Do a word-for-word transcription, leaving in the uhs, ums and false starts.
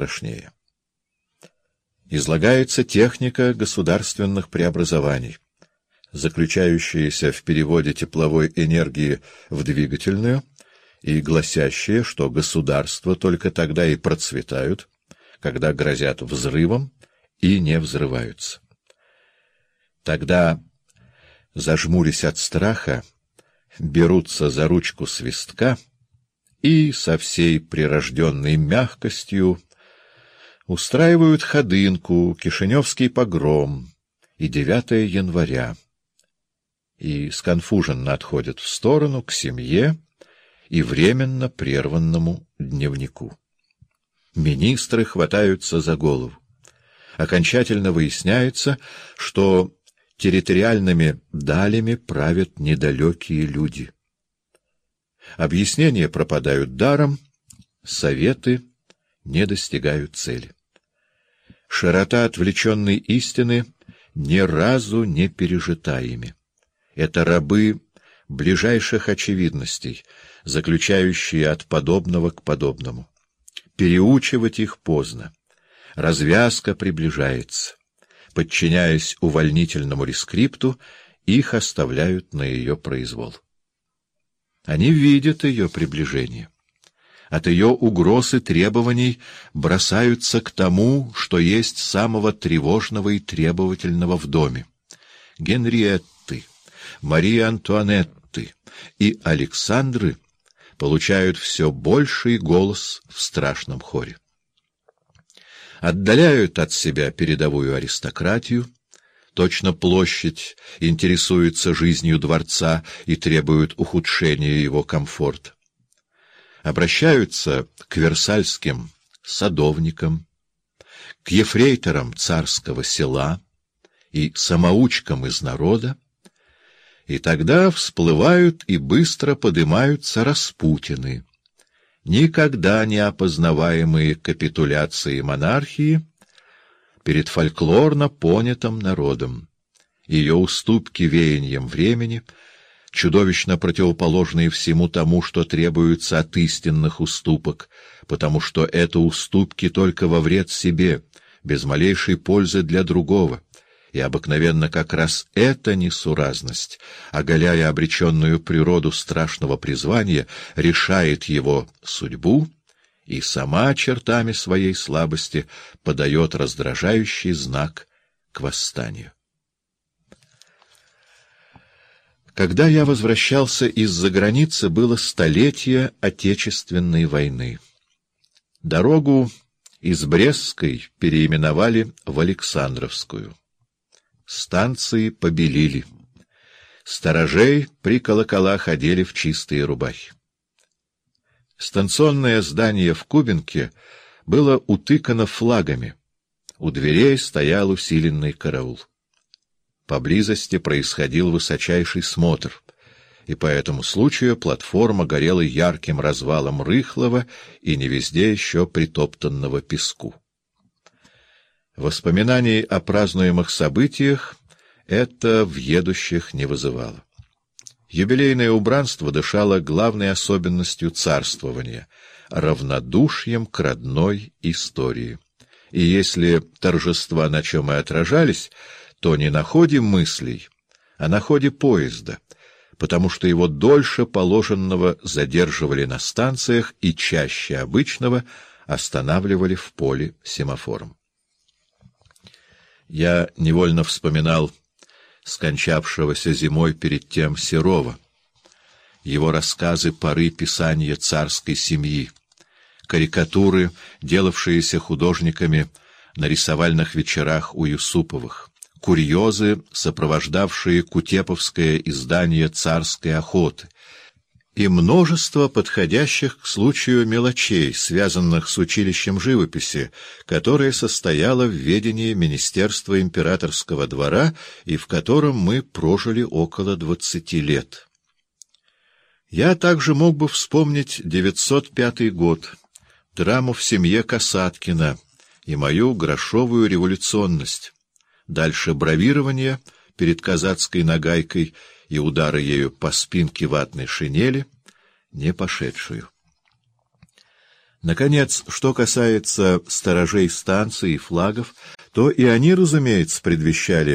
страшнее. Излагается техника государственных преобразований, заключающаяся в переводе тепловой энергии в двигательную и гласящая, что государства только тогда и процветают, когда грозят взрывом и не взрываются. Тогда, зажмурясь от страха, берутся за ручку свистка и со всей прирожденной мягкостью устраивают ходынку, Кишиневский погром и девятое января, и сконфуженно отходят в сторону к семье и временно прерванному дневнику. Министры хватаются за голову. Окончательно выясняется, что территориальными далями правят недалекие люди. Объяснения пропадают даром, советы не достигают цели. Широта отвлеченной истины ни разу не пережита ими. Это рабы ближайших очевидностей, заключающие от подобного к подобному. Переучивать их поздно. Развязка приближается. Подчиняясь увольнительному рескрипту, их оставляют на ее произвол. Они видят ее приближение. От ее угроз и требований бросаются к тому, что есть самого тревожного и требовательного в доме. Генриетты, Марии Антуанетты и Александры получают все больший голос в страшном хоре. Отдаляют от себя передовую аристократию, точно площадь интересуется жизнью дворца и требует ухудшения его комфорта. Обращаются к версальским садовникам, к ефрейторам царского села и самоучкам из народа, и тогда всплывают и быстро подымаются распутины, никогда не опознаваемые капитуляции монархии перед фольклорно понятым народом, ее уступки веяниям времени, чудовищно противоположные всему тому, что требуется от истинных уступок, потому что это уступки только во вред себе, без малейшей пользы для другого, и обыкновенно как раз эта несуразность, оголяя обреченную природу страшного призвания, решает его судьбу и сама чертами своей слабости подает раздражающий знак к восстанию. Когда я возвращался из-за границы, было столетие Отечественной войны. Дорогу из Брестской переименовали в Александровскую. Станции побелили. Сторожей при колоколах одели в чистые рубахи. Станционное здание в Кубинке было утыкано флагами. У дверей стоял усиленный караул. Поблизости происходил высочайший смотр, и по этому случаю платформа горела ярким развалом рыхлого и не везде еще притоптанного песку. Воспоминаний о празднуемых событиях это в едущих не вызывало. Юбилейное убранство дышало главной особенностью царствования — равнодушием к родной истории. И если торжества на чем и отражались, то не на ходе мыслей, а на ходе поезда, потому что его дольше положенного задерживали на станциях и чаще обычного останавливали в поле семафором. Я невольно вспоминал скончавшегося зимой перед тем Серова, его рассказы поры писания царской семьи, карикатуры, делавшиеся художниками на рисовальных вечерах у Юсуповых, курьезы, сопровождавшие кутеповское издание «Царской охоты», и множество подходящих к случаю мелочей, связанных с училищем живописи, которое состояло в ведении Министерства императорского двора и в котором мы прожили около двадцати лет. Я также мог бы вспомнить девятьсот пятый год, драму в семье Касаткина и мою грошовую революционность. Дальше бравирование перед казацкой нагайкой и удары ею по спинке ватной шинели, не пошедшую. Наконец, что касается сторожей станций и флагов, то и они, разумеется, предвещали